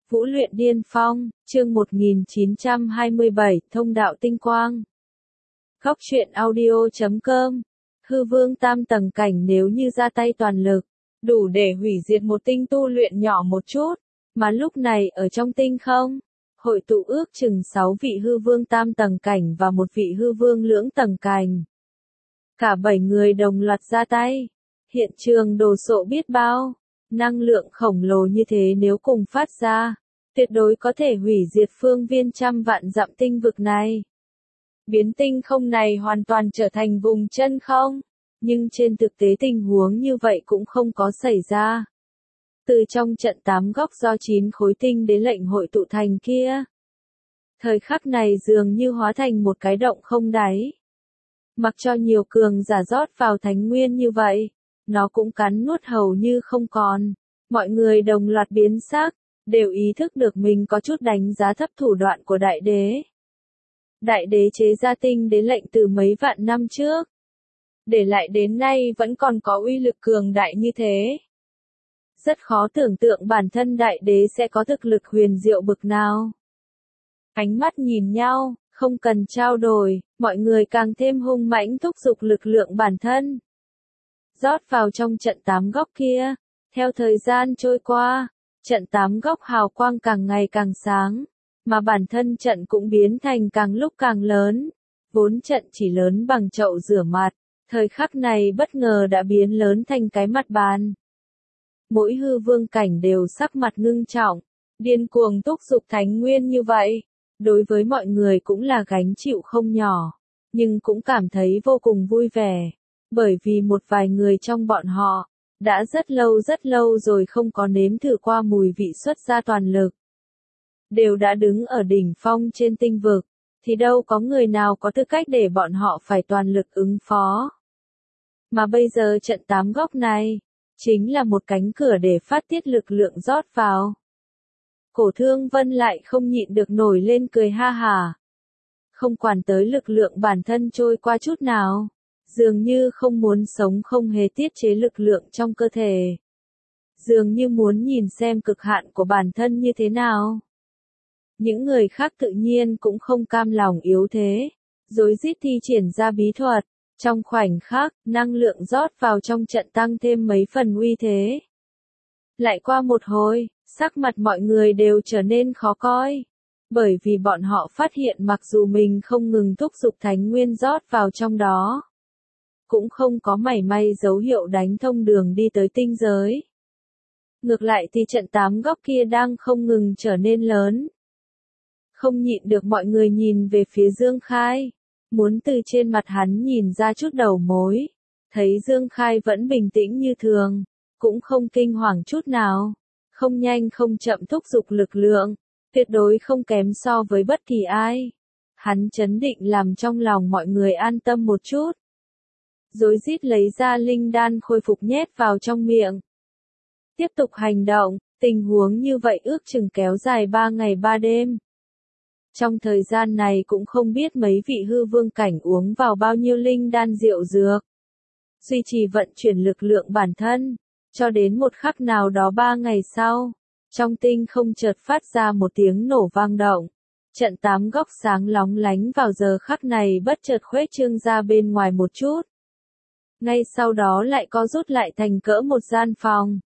Vũ luyện điên phong, chương 1927, thông đạo tinh quang. Góc truyện audio.com. Hư vương tam tầng cảnh nếu như ra tay toàn lực, đủ để hủy diệt một tinh tu luyện nhỏ một chút, mà lúc này ở trong tinh không, hội tụ ước chừng 6 vị hư vương tam tầng cảnh và một vị hư vương lưỡng tầng cảnh. Cả 7 người đồng loạt ra tay, hiện trường đồ sộ biết bao. Năng lượng khổng lồ như thế nếu cùng phát ra, tuyệt đối có thể hủy diệt phương viên trăm vạn dặm tinh vực này. Biến tinh không này hoàn toàn trở thành vùng chân không, nhưng trên thực tế tình huống như vậy cũng không có xảy ra. Từ trong trận 8 góc do 9 khối tinh đến lệnh hội tụ thành kia, thời khắc này dường như hóa thành một cái động không đáy. Mặc cho nhiều cường giả rót vào thánh nguyên như vậy, nó cũng cắn nuốt hầu như không còn. Mọi người đồng loạt biến sắc, đều ý thức được mình có chút đánh giá thấp thủ đoạn của đại đế. Đại đế chế ra tinh đến lệnh từ mấy vạn năm trước, để lại đến nay vẫn còn có uy lực cường đại như thế. Rất khó tưởng tượng bản thân đại đế sẽ có thực lực huyền diệu bực nào. Ánh mắt nhìn nhau, không cần trao đổi, mọi người càng thêm hung mãnh thúc giục lực lượng bản thân. Rót vào trong trận 8 góc kia, theo thời gian trôi qua, trận 8 góc hào quang càng ngày càng sáng, mà bản thân trận cũng biến thành càng lúc càng lớn. Vốn trận chỉ lớn bằng chậu rửa mặt, thời khắc này bất ngờ đã biến lớn thành cái mặt bàn. Mỗi hư vương cảnh đều sắc mặt ngưng trọng, điên cuồng thúc giục thánh nguyên như vậy. Đối với mọi người cũng là gánh chịu không nhỏ, nhưng cũng cảm thấy vô cùng vui vẻ, bởi vì một vài người trong bọn họ đã rất lâu rồi không có nếm thử qua mùi vị xuất ra toàn lực. Đều đã đứng ở đỉnh phong trên tinh vực, thì đâu có người nào có tư cách để bọn họ phải toàn lực ứng phó. Mà bây giờ trận 8 góc này, chính là một cánh cửa để phát tiết lực lượng rót vào. Cổ Thương Vân lại không nhịn được nổi lên cười ha hả. Không quản tới lực lượng bản thân trôi qua chút nào, dường như không muốn sống không hề tiết chế lực lượng trong cơ thể. Dường như muốn nhìn xem cực hạn của bản thân như thế nào. Những người khác tự nhiên cũng không cam lòng yếu thế, rối rít thi triển ra bí thuật. Trong khoảnh khắc, năng lượng rót vào trong trận tăng thêm mấy phần uy thế. Lại qua một hồi, sắc mặt mọi người đều trở nên khó coi. Bởi vì bọn họ phát hiện mặc dù mình không ngừng thúc giục thánh nguyên rót vào trong đó, cũng không có mảy may dấu hiệu đánh thông đường đi tới tinh giới. Ngược lại thì trận 8 góc kia đang không ngừng trở nên lớn. Không nhịn được mọi người nhìn về phía Dương Khai, muốn từ trên mặt hắn nhìn ra chút đầu mối. Thấy Dương Khai vẫn bình tĩnh như thường, cũng không kinh hoàng chút nào, không nhanh không chậm thúc giục lực lượng, tuyệt đối không kém so với bất kỳ ai. Hắn chấn định làm trong lòng mọi người an tâm một chút. Rối rít lấy ra linh đan khôi phục nhét vào trong miệng. Tiếp tục hành động, tình huống như vậy ước chừng kéo dài 3 ngày 3 đêm. Trong thời gian này cũng không biết mấy vị hư vương cảnh uống vào bao nhiêu linh đan rượu dược. Duy trì vận chuyển lực lượng bản thân, cho đến một khắc nào đó 3 ngày sau, trong tinh không chợt phát ra một tiếng nổ vang động. Trận 8 góc sáng lóng lánh vào giờ khắc này bất chợt khuếch trương ra bên ngoài một chút. Ngay sau đó lại co rút lại thành cỡ một gian phòng.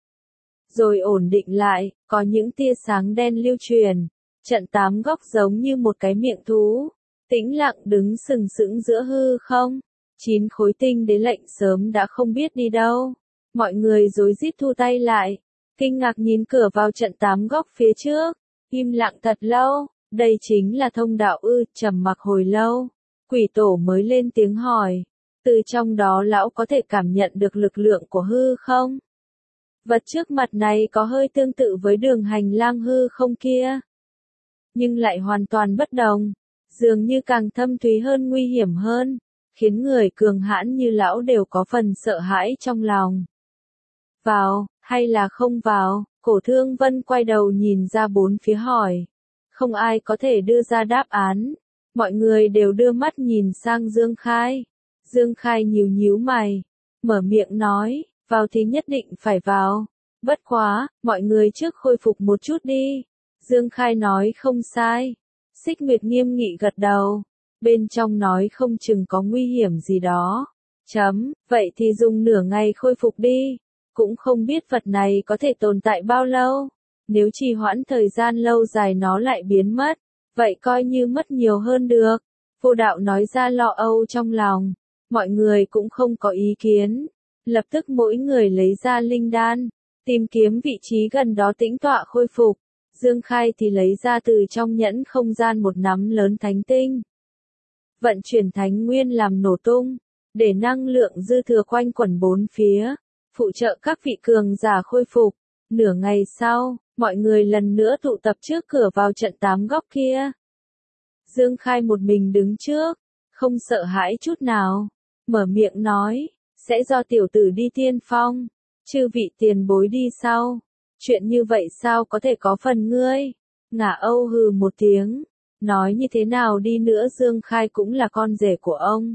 Rồi ổn định lại, có những tia sáng đen lưu truyền. Trận 8 góc giống như một cái miệng thú, tĩnh lặng đứng sừng sững giữa hư không. 9 khối tinh đến lệnh sớm đã không biết đi đâu. Mọi người rối rít thu tay lại, kinh ngạc nhìn cửa vào trận 8 góc phía trước, im lặng thật lâu. Đây chính là thông đạo ư? Trầm mặc hồi lâu, quỷ tổ mới lên tiếng hỏi. Từ trong đó lão có thể cảm nhận được lực lượng của hư không? Vật trước mặt này có hơi tương tự với đường hành lang hư không kia, nhưng lại hoàn toàn bất đồng, dường như càng thâm thúy hơn, nguy hiểm hơn, khiến người cường hãn như lão đều có phần sợ hãi trong lòng. Vào, hay là không vào? Cổ Thương Vân quay đầu nhìn ra bốn phía hỏi. Không ai có thể đưa ra đáp án. Mọi người đều đưa mắt nhìn sang Dương Khai. Dương Khai nhíu nhíu mày, mở miệng nói, vào thì nhất định phải vào. Bất quá, mọi người trước khôi phục một chút đi. Dương Khai nói không sai. Xích Nguyệt nghiêm nghị gật đầu. Bên trong nói không chừng có nguy hiểm gì đó. Vậy thì dùng nửa ngày khôi phục đi. Cũng không biết vật này có thể tồn tại bao lâu. Nếu trì hoãn thời gian lâu dài nó lại biến mất. Vậy coi như mất nhiều hơn được. Vô Đạo nói ra lo âu trong lòng. Mọi người cũng không có ý kiến. Lập tức mỗi người lấy ra linh đan. Tìm kiếm vị trí gần đó tĩnh tọa khôi phục. Dương Khai thì lấy ra từ trong nhẫn không gian một nắm lớn thánh tinh. Vận chuyển thánh nguyên làm nổ tung. Để năng lượng dư thừa quanh quẩn bốn phía. Phụ trợ các vị cường giả khôi phục. Nửa ngày sau, mọi người lần nữa tụ tập trước cửa vào trận 8 góc kia. Dương Khai một mình đứng trước. Không sợ hãi chút nào. Mở miệng nói. Sẽ do tiểu tử đi tiên phong. Chư vị tiền bối đi sau. Chuyện như vậy sao có thể có phần ngươi? Ngả Âu hừ một tiếng. Nói như thế nào đi nữa Dương Khai cũng là con rể của ông.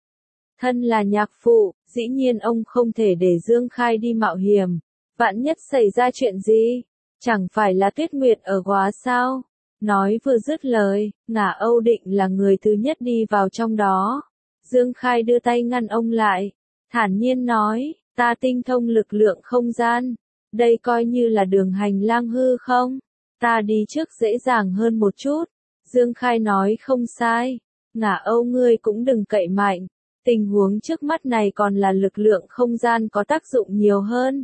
Thân là nhạc phụ, dĩ nhiên ông không thể để Dương Khai đi mạo hiểm. Vạn nhất xảy ra chuyện gì? Chẳng phải là Tuyết Nguyệt ở quá sao? Nói vừa dứt lời, Ngả Âu định là người thứ nhất đi vào trong đó. Dương Khai đưa tay ngăn ông lại. Thản nhiên nói, ta tinh thông lực lượng không gian. Đây coi như là đường hành lang hư không? Ta đi trước dễ dàng hơn một chút. Dương Khai nói không sai. Ngả Âu ngươi cũng đừng cậy mạnh. Tình huống trước mắt này còn là lực lượng không gian có tác dụng nhiều hơn.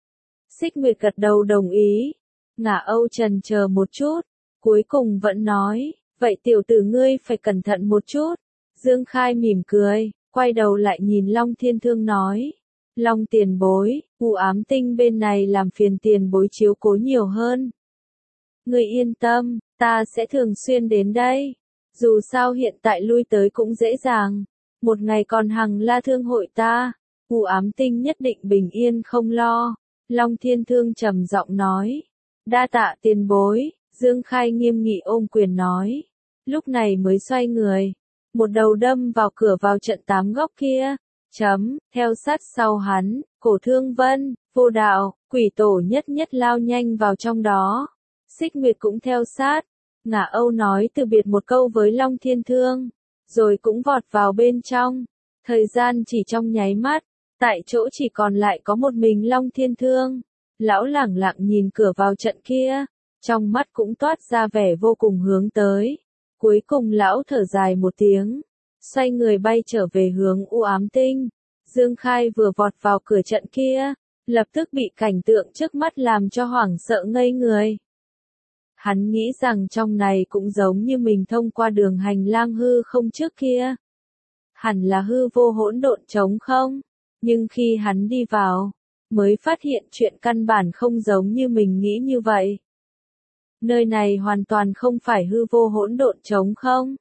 Xích Nguyệt gật đầu đồng ý. Ngả Âu chần chờ một chút. Cuối cùng vẫn nói. Vậy tiểu tử ngươi phải cẩn thận một chút. Dương Khai mỉm cười. Quay đầu lại nhìn Long Thiên Thương nói. Long tiền bối, u ám tinh bên này làm phiền tiền bối chiếu cố nhiều hơn. Ngươi yên tâm, ta sẽ thường xuyên đến đây. Dù sao hiện tại lui tới cũng dễ dàng. Một ngày còn hằng la thương hội ta. U ám tinh nhất định bình yên không lo. Long Thiên Thương trầm giọng nói. Đa tạ tiền bối, Dương Khai nghiêm nghị ôm quyền nói. Lúc này mới xoay người. Một đầu đâm vào cửa vào trận 8 góc kia. Theo sát sau hắn, Cổ Thương Vân, Vô Đạo, Quỷ Tổ nhất nhất lao nhanh vào trong đó. Xích Nguyệt cũng theo sát. Ngả Âu nói từ biệt một câu với Long Thiên Thương, rồi cũng vọt vào bên trong. Thời gian chỉ trong nháy mắt, tại chỗ chỉ còn lại có một mình Long Thiên Thương. Lão lẳng lặng nhìn cửa vào trận kia, trong mắt cũng toát ra vẻ vô cùng hướng tới. Cuối cùng lão thở dài một tiếng. Xoay người bay trở về hướng u ám tinh. Dương Khai vừa vọt vào cửa trận kia, lập tức bị cảnh tượng trước mắt làm cho hoảng sợ ngây người. Hắn nghĩ rằng trong này cũng giống như mình thông qua đường hành lang hư không trước kia. Hẳn là hư vô hỗn độn trống không? Nhưng khi hắn đi vào, mới phát hiện chuyện căn bản không giống như mình nghĩ như vậy. Nơi này hoàn toàn không phải hư vô hỗn độn trống không,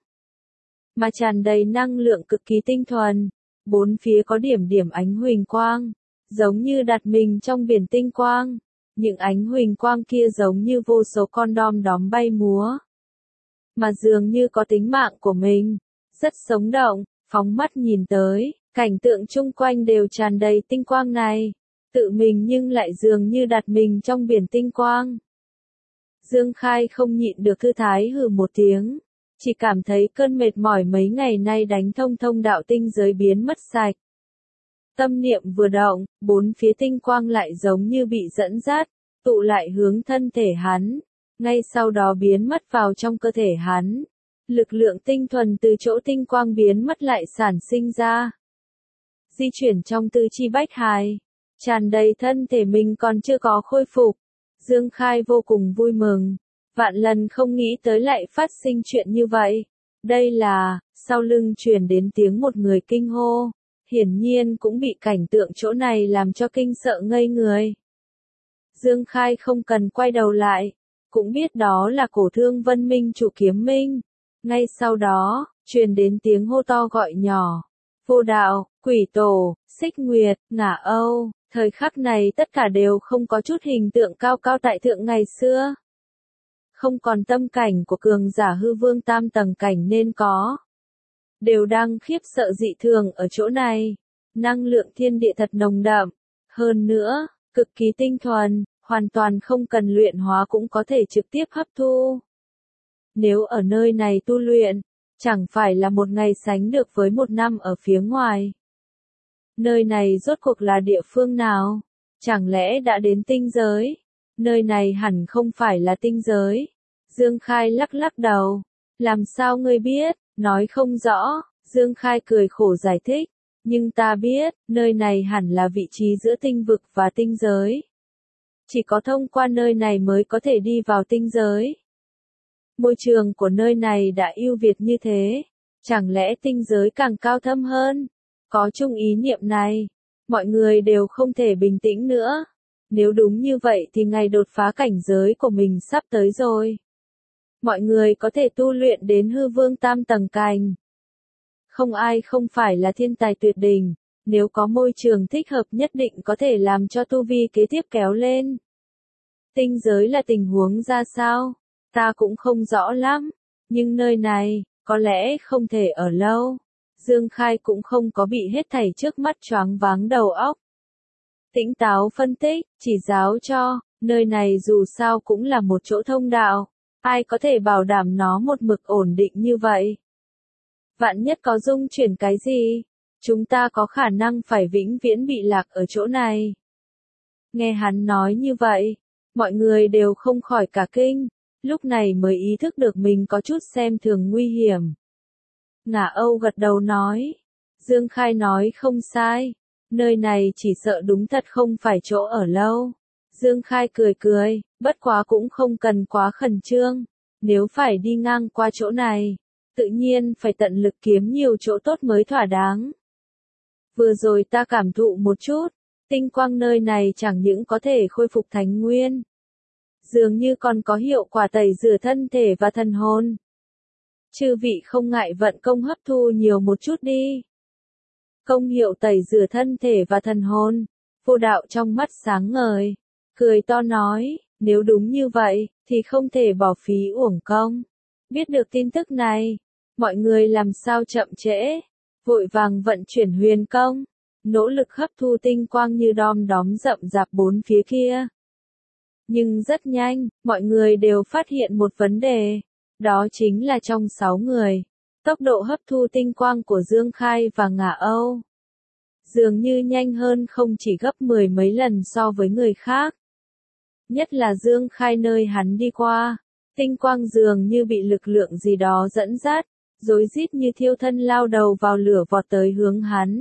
mà tràn đầy năng lượng cực kỳ tinh thuần. Bốn phía có điểm điểm ánh huỳnh quang, giống như đặt mình trong biển tinh quang. Những ánh huỳnh quang kia giống như vô số con đom đóm bay múa, mà dường như có tính mạng của mình, rất sống động. Phóng mắt nhìn tới, cảnh tượng chung quanh đều tràn đầy tinh quang này, tự mình nhưng lại dường như đặt mình trong biển tinh quang. Dương Khai không nhịn được thư thái hừ một tiếng, chỉ cảm thấy cơn mệt mỏi mấy ngày nay đánh thông thông đạo tinh giới biến mất sạch. Tâm niệm vừa động, bốn phía tinh quang lại giống như bị dẫn dắt, tụ lại hướng thân thể hắn, ngay sau đó biến mất vào trong cơ thể hắn. Lực lượng tinh thuần từ chỗ tinh quang biến mất lại sản sinh ra. Di chuyển trong tư chi bách hài, tràn đầy thân thể mình còn chưa có khôi phục. Dương Khai vô cùng vui mừng, vạn lần không nghĩ tới lại phát sinh chuyện như vậy. Đây là, sau lưng truyền đến tiếng một người kinh hô, hiển nhiên cũng bị cảnh tượng chỗ này làm cho kinh sợ ngây người. Dương Khai không cần quay đầu lại, cũng biết đó là Cổ Thương Vân Minh chủ Kiếm Minh. Ngay sau đó, truyền đến tiếng hô to gọi nhỏ. Vô Đạo, Quỷ Tổ, Xích Nguyệt, Ngả Âu, thời khắc này tất cả đều không có chút hình tượng cao cao tại thượng ngày xưa. Không còn tâm cảnh của cường giả hư vương tam tầng cảnh nên có. Đều đang khiếp sợ dị thường ở chỗ này. Năng lượng thiên địa thật nồng đậm. Hơn nữa, cực kỳ tinh thuần, hoàn toàn không cần luyện hóa cũng có thể trực tiếp hấp thu. Nếu ở nơi này tu luyện, chẳng phải là một ngày sánh được với một năm ở phía ngoài. Nơi này rốt cuộc là địa phương nào? Chẳng lẽ đã đến tinh giới? Nơi này hẳn không phải là tinh giới. Dương Khai lắc lắc đầu. Làm sao ngươi biết? Nói không rõ. Dương Khai cười khổ giải thích. Nhưng ta biết, nơi này hẳn là vị trí giữa tinh vực và tinh giới. Chỉ có thông qua nơi này mới có thể đi vào tinh giới. Môi trường của nơi này đã ưu việt như thế. Chẳng lẽ tinh giới càng cao thâm hơn? Có chung ý niệm này, mọi người đều không thể bình tĩnh nữa. Nếu đúng như vậy thì ngày đột phá cảnh giới của mình sắp tới rồi. Mọi người có thể tu luyện đến hư vương tam tầng cảnh. Không ai không phải là thiên tài tuyệt đỉnh, nếu có môi trường thích hợp nhất định có thể làm cho tu vi kế tiếp kéo lên. Tinh giới là tình huống ra sao? Ta cũng không rõ lắm, nhưng nơi này, có lẽ không thể ở lâu. Dương Khai cũng không có bị hết thảy trước mắt choáng váng đầu óc. Tỉnh táo phân tích, chỉ giáo cho, nơi này dù sao cũng là một chỗ thông đạo. Ai có thể bảo đảm nó một mực ổn định như vậy? Vạn nhất có dung chuyển cái gì? Chúng ta có khả năng phải vĩnh viễn bị lạc ở chỗ này. Nghe hắn nói như vậy, mọi người đều không khỏi cả kinh, lúc này mới ý thức được mình có chút xem thường nguy hiểm. Ngả Âu gật đầu nói, Dương Khai nói không sai, nơi này chỉ sợ đúng thật không phải chỗ ở lâu. Dương Khai cười cười, bất quá cũng không cần quá khẩn trương, nếu phải đi ngang qua chỗ này, tự nhiên phải tận lực kiếm nhiều chỗ tốt mới thỏa đáng. Vừa rồi ta cảm thụ một chút, tinh quang nơi này chẳng những có thể khôi phục thánh nguyên, dường như còn có hiệu quả tẩy rửa thân thể và thần hồn. Chư vị không ngại vận công hấp thu nhiều một chút đi. Công hiệu tẩy rửa thân thể và thần hồn, Vô Đạo trong mắt sáng ngời, cười to nói, nếu đúng như vậy, thì không thể bỏ phí uổng công. Biết được tin tức này, mọi người làm sao chậm trễ, vội vàng vận chuyển huyền công, nỗ lực hấp thu tinh quang như đom đóm rậm rạp bốn phía kia. Nhưng rất nhanh, mọi người đều phát hiện một vấn đề, đó chính là trong 6 người, tốc độ hấp thu tinh quang của Dương Khai và Ngả Âu dường như nhanh hơn không chỉ gấp 10 mấy lần so với người khác. Nhất là Dương Khai nơi hắn đi qua, tinh quang dường như bị lực lượng gì đó dẫn dắt, rối rít như thiêu thân lao đầu vào lửa vọt tới hướng hắn.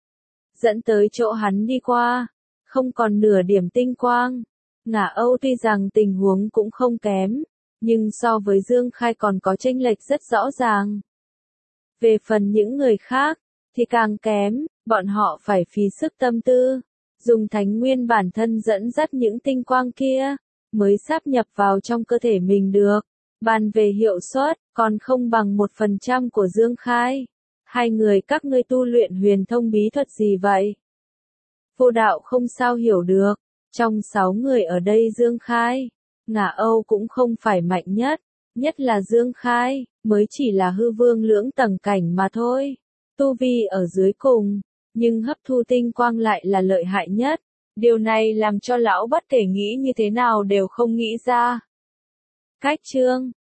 Dẫn tới chỗ hắn đi qua, không còn nửa điểm tinh quang. Ngả Âu tuy rằng tình huống cũng không kém, nhưng so với Dương Khai còn có chênh lệch rất rõ ràng. Về phần những người khác, thì càng kém, bọn họ phải phí sức tâm tư, dùng thánh nguyên bản thân dẫn dắt những tinh quang kia, mới sáp nhập vào trong cơ thể mình được. Bàn về hiệu suất, còn không bằng 1% của Dương Khai. Hai người các ngươi tu luyện huyền thông bí thuật gì vậy? Vô Đạo không sao hiểu được. Trong 6 người ở đây Dương Khai, Ngả Âu cũng không phải mạnh nhất, nhất là Dương Khai, mới chỉ là hư vương lưỡng tầng cảnh mà thôi. Tu vi ở dưới cùng, nhưng hấp thu tinh quang lại là lợi hại nhất. Điều này làm cho lão bất kể nghĩ như thế nào đều không nghĩ ra. Cách chương